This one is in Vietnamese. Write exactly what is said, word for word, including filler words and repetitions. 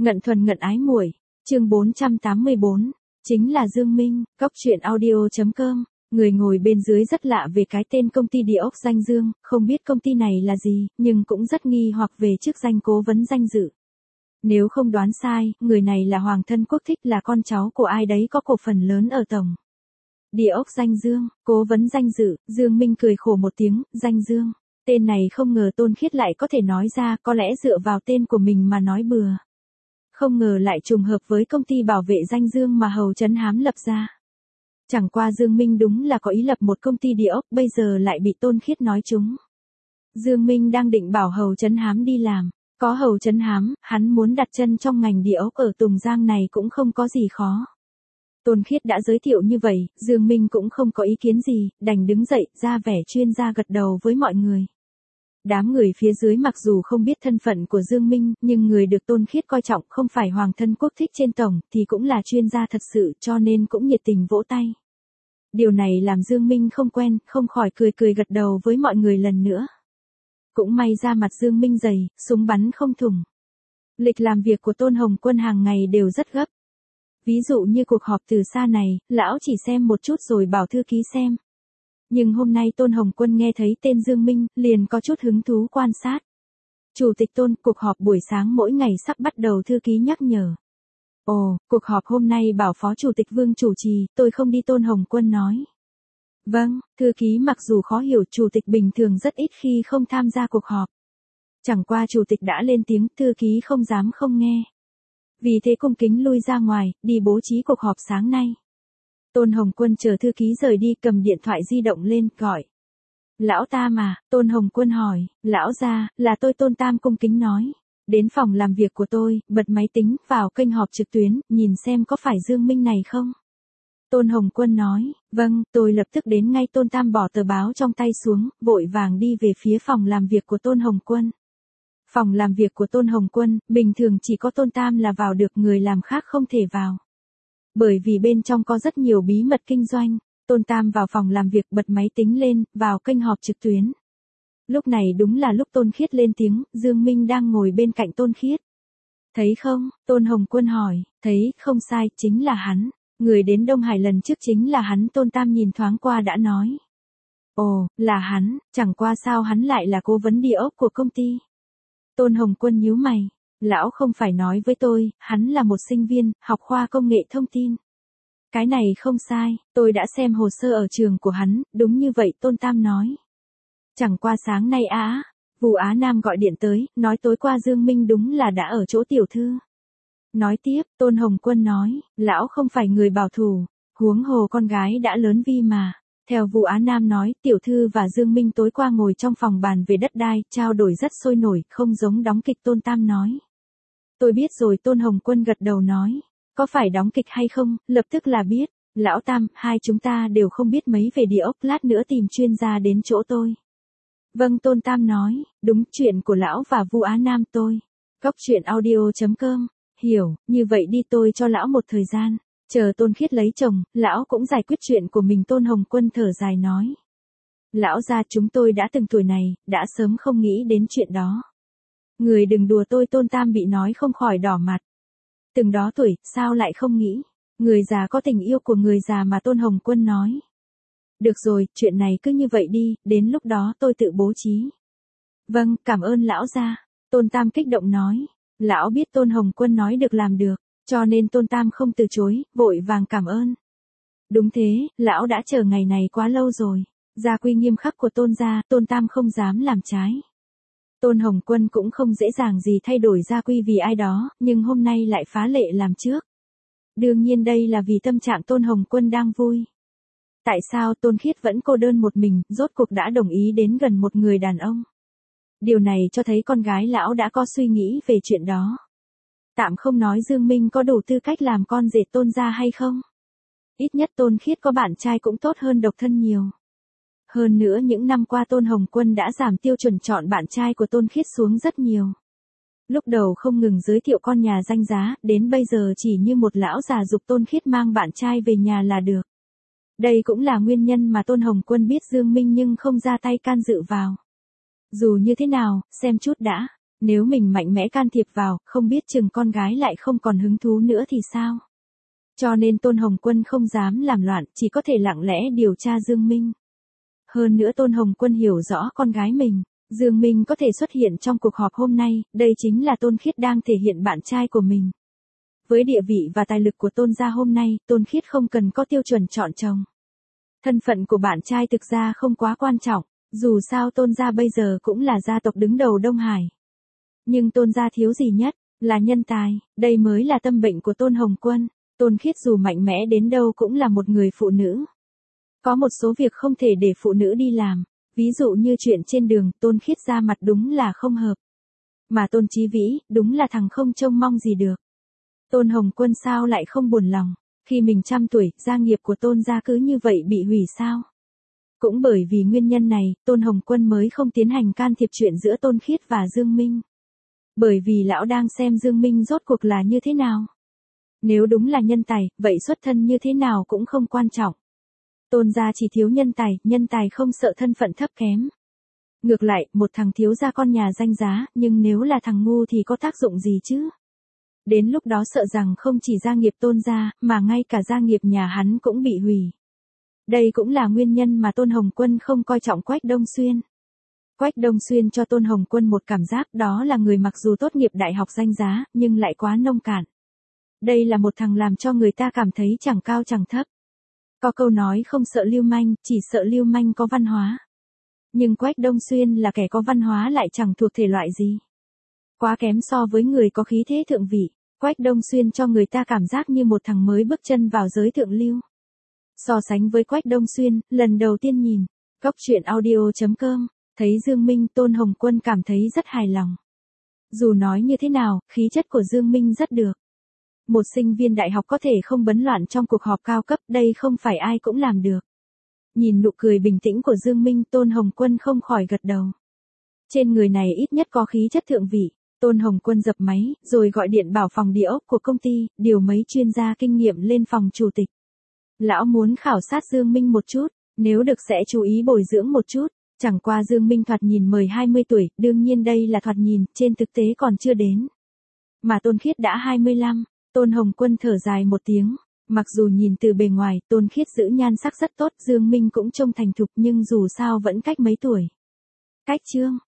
Ngận thuần ngận ái muội, chương bốn trăm tám mươi bốn, chính là Dương Minh, cóc truyện audio chấm com. Người ngồi bên dưới rất lạ về cái tên công ty địa ốc danh Dương, không biết công ty này là gì, nhưng cũng rất nghi hoặc về chức danh cố vấn danh dự. Nếu không đoán sai, người này là Hoàng thân quốc thích, là con cháu của ai đấy có cổ phần lớn ở tổng. Địa ốc danh Dương, cố vấn danh dự. Dương Minh cười khổ một tiếng, danh Dương. Tên này không ngờ Tôn Khiết lại có thể nói ra, có lẽ dựa vào tên của mình mà nói bừa. Không ngờ lại trùng hợp với công ty bảo vệ danh Dương mà Hầu Trấn Hám lập ra. Chẳng qua Dương Minh đúng là có ý lập một công ty địa ốc, bây giờ lại bị Tôn Khiết nói trúng. Dương Minh đang định bảo Hầu Trấn Hám đi làm. Có Hầu Trấn Hám, hắn muốn đặt chân trong ngành địa ốc ở Tùng Giang này cũng không có gì khó. Tôn Khiết đã giới thiệu như vậy, Dương Minh cũng không có ý kiến gì, đành đứng dậy, ra vẻ chuyên gia gật đầu với mọi người. Đám người phía dưới mặc dù không biết thân phận của Dương Minh, nhưng người được Tôn Khiết coi trọng không phải Hoàng thân quốc thích trên tổng, thì cũng là chuyên gia thật sự, cho nên cũng nhiệt tình vỗ tay. Điều này làm Dương Minh không quen, không khỏi cười cười gật đầu với mọi người lần nữa. Cũng may ra mặt Dương Minh dày, súng bắn không thủng. Lịch làm việc của Tôn Hồng Quân hàng ngày đều rất gấp. Ví dụ như cuộc họp từ xa này, lão chỉ xem một chút rồi bảo thư ký xem. Nhưng hôm nay Tôn Hồng Quân nghe thấy tên Dương Minh, liền có chút hứng thú quan sát. Chủ tịch Tôn, cuộc họp buổi sáng mỗi ngày sắp bắt đầu, thư ký nhắc nhở. Ồ, cuộc họp hôm nay bảo Phó Chủ tịch Vương chủ trì, tôi không đi, Tôn Hồng Quân nói. Vâng, thư ký mặc dù khó hiểu, chủ tịch bình thường rất ít khi không tham gia cuộc họp. Chẳng qua chủ tịch đã lên tiếng, thư ký không dám không nghe. Vì thế cung kính lui ra ngoài, đi bố trí cuộc họp sáng nay. Tôn Hồng Quân chờ thư ký rời đi, cầm điện thoại di động lên, gọi. Lão Tam à, Tôn Hồng Quân hỏi, lão gia, là tôi Tôn Tam cung kính nói. Đến phòng làm việc của tôi, bật máy tính, vào kênh họp trực tuyến, nhìn xem có phải Dương Minh này không? Tôn Hồng Quân nói, vâng, tôi lập tức đến ngay. Tôn Tam bỏ tờ báo trong tay xuống, vội vàng đi về phía phòng làm việc của Tôn Hồng Quân. Phòng làm việc của Tôn Hồng Quân, bình thường chỉ có Tôn Tam là vào được, người làm khác không thể vào. Bởi vì bên trong có rất nhiều bí mật kinh doanh, Tôn Tam vào phòng làm việc, bật máy tính lên, vào kênh họp trực tuyến. Lúc này đúng là lúc Tôn Khiết lên tiếng, Dương Minh đang ngồi bên cạnh Tôn Khiết. Thấy không? Tôn Hồng Quân hỏi, thấy, không sai, chính là hắn. Người đến Đông Hải lần trước chính là hắn. Tôn Tam nhìn thoáng qua đã nói. Ồ, là hắn, chẳng qua sao hắn lại là cố vấn địa ốc của công ty? Tôn Hồng Quân nhíu mày. Lão không phải nói với tôi, hắn là một sinh viên, học khoa công nghệ thông tin. Cái này không sai, tôi đã xem hồ sơ ở trường của hắn, đúng như vậy, Tôn Tam nói. Chẳng qua sáng nay á, Vu Á Nam gọi điện tới, nói tối qua Dương Minh đúng là đã ở chỗ tiểu thư. Nói tiếp, Tôn Hồng Quân nói, lão không phải người bảo thủ, huống hồ con gái đã lớn vi mà. Theo Vu Á Nam nói, tiểu thư và Dương Minh tối qua ngồi trong phòng bàn về đất đai, trao đổi rất sôi nổi, không giống đóng kịch. Tôn Tam nói. Tôi biết rồi. Tôn Hồng Quân gật đầu nói. Có phải đóng kịch hay không, lập tức là biết. Lão Tam, hai chúng ta đều không biết mấy về địa ốc, lát nữa tìm chuyên gia đến chỗ tôi. Vâng, Tôn Tam nói, đúng, chuyện của lão và Vu Á Nam tôi. Cóc truyện audio chấm com, hiểu, như vậy đi, tôi cho lão một thời gian. Chờ Tôn Khiết lấy chồng, lão cũng giải quyết chuyện của mình. Tôn Hồng Quân thở dài nói. Lão gia, chúng tôi đã từng tuổi này, đã sớm không nghĩ đến chuyện đó. Người đừng đùa tôi. Tôn Tam bị nói không khỏi đỏ mặt. Từng đó tuổi, sao lại không nghĩ? Người già có tình yêu của người già mà. Tôn Hồng Quân nói. Được rồi, chuyện này cứ như vậy đi, đến lúc đó tôi tự bố trí. Vâng, cảm ơn lão gia. Tôn Tam kích động nói. Lão biết Tôn Hồng Quân nói được làm được, cho nên Tôn Tam không từ chối, vội vàng cảm ơn. Đúng thế, lão đã chờ ngày này quá lâu rồi. Gia quy nghiêm khắc của Tôn gia, Tôn Tam không dám làm trái. Tôn Hồng Quân cũng không dễ dàng gì thay đổi gia quy vì ai đó, nhưng hôm nay lại phá lệ làm trước. Đương nhiên đây là vì tâm trạng Tôn Hồng Quân đang vui. Tại sao Tôn Khiết vẫn cô đơn một mình, rốt cuộc đã đồng ý đến gần một người đàn ông? Điều này cho thấy con gái lão đã có suy nghĩ về chuyện đó. Tạm không nói Dương Minh có đủ tư cách làm con rể Tôn gia hay không. Ít nhất Tôn Khiết có bạn trai cũng tốt hơn độc thân nhiều. Hơn nữa những năm qua Tôn Hồng Quân đã giảm tiêu chuẩn chọn bạn trai của Tôn Khiết xuống rất nhiều. Lúc đầu không ngừng giới thiệu con nhà danh giá, đến bây giờ chỉ như một lão già giục Tôn Khiết mang bạn trai về nhà là được. Đây cũng là nguyên nhân mà Tôn Hồng Quân biết Dương Minh nhưng không ra tay can dự vào. Dù như thế nào, xem chút đã. Nếu mình mạnh mẽ can thiệp vào, không biết chừng con gái lại không còn hứng thú nữa thì sao? Cho nên Tôn Hồng Quân không dám làm loạn, chỉ có thể lặng lẽ điều tra Dương Minh. Hơn nữa Tôn Hồng Quân hiểu rõ con gái mình. Dương Minh có thể xuất hiện trong cuộc họp hôm nay, đây chính là Tôn Khiết đang thể hiện bạn trai của mình. Với địa vị và tài lực của Tôn gia hôm nay, Tôn Khiết không cần có tiêu chuẩn chọn chồng. Thân phận của bạn trai thực ra không quá quan trọng, dù sao Tôn gia bây giờ cũng là gia tộc đứng đầu Đông Hải. Nhưng Tôn gia thiếu gì nhất, là nhân tài, đây mới là tâm bệnh của Tôn Hồng Quân. Tôn Khiết dù mạnh mẽ đến đâu cũng là một người phụ nữ. Có một số việc không thể để phụ nữ đi làm, ví dụ như chuyện trên đường, Tôn Khiết ra mặt đúng là không hợp. Mà Tôn Chí Vĩ, đúng là thằng không trông mong gì được. Tôn Hồng Quân sao lại không buồn lòng, khi mình trăm tuổi, gia nghiệp của Tôn gia cứ như vậy bị hủy sao? Cũng bởi vì nguyên nhân này, Tôn Hồng Quân mới không tiến hành can thiệp chuyện giữa Tôn Khiết và Dương Minh. Bởi vì lão đang xem Dương Minh rốt cuộc là như thế nào. Nếu đúng là nhân tài, vậy xuất thân như thế nào cũng không quan trọng. Tôn gia chỉ thiếu nhân tài, nhân tài không sợ thân phận thấp kém. Ngược lại, một thằng thiếu gia con nhà danh giá, nhưng nếu là thằng ngu thì có tác dụng gì chứ? Đến lúc đó sợ rằng không chỉ gia nghiệp Tôn gia, mà ngay cả gia nghiệp nhà hắn cũng bị hủy. Đây cũng là nguyên nhân mà Tôn Hồng Quân không coi trọng Quách Đông Xuyên. Quách Đông Xuyên cho Tôn Hồng Quân một cảm giác đó là người mặc dù tốt nghiệp đại học danh giá, nhưng lại quá nông cạn. Đây là một thằng làm cho người ta cảm thấy chẳng cao chẳng thấp. Có câu nói không sợ lưu manh, chỉ sợ lưu manh có văn hóa. Nhưng Quách Đông Xuyên là kẻ có văn hóa lại chẳng thuộc thể loại gì. Quá kém so với người có khí thế thượng vị, Quách Đông Xuyên cho người ta cảm giác như một thằng mới bước chân vào giới thượng lưu. So sánh với Quách Đông Xuyên, lần đầu tiên nhìn, Góc Truyện Audio chấm com, thấy Dương Minh, Tôn Hồng Quân cảm thấy rất hài lòng. Dù nói như thế nào, khí chất của Dương Minh rất được. Một sinh viên đại học có thể không bấn loạn trong cuộc họp cao cấp, đây không phải ai cũng làm được. Nhìn nụ cười bình tĩnh của Dương Minh, Tôn Hồng Quân không khỏi gật đầu. Trên người này ít nhất có khí chất thượng vị. Tôn Hồng Quân dập máy, rồi gọi điện bảo phòng địa ốc của công ty, điều mấy chuyên gia kinh nghiệm lên phòng chủ tịch. Lão muốn khảo sát Dương Minh một chút, nếu được sẽ chú ý bồi dưỡng một chút. Chẳng qua Dương Minh thoạt nhìn mười hai mươi tuổi, đương nhiên đây là thoạt nhìn, trên thực tế còn chưa đến. Mà Tôn Khiết đã hai mươi lăm, Tôn Hồng Quân thở dài một tiếng. Mặc dù nhìn từ bề ngoài, Tôn Khiết giữ nhan sắc rất tốt, Dương Minh cũng trông thành thục nhưng dù sao vẫn cách mấy tuổi. Cách chương.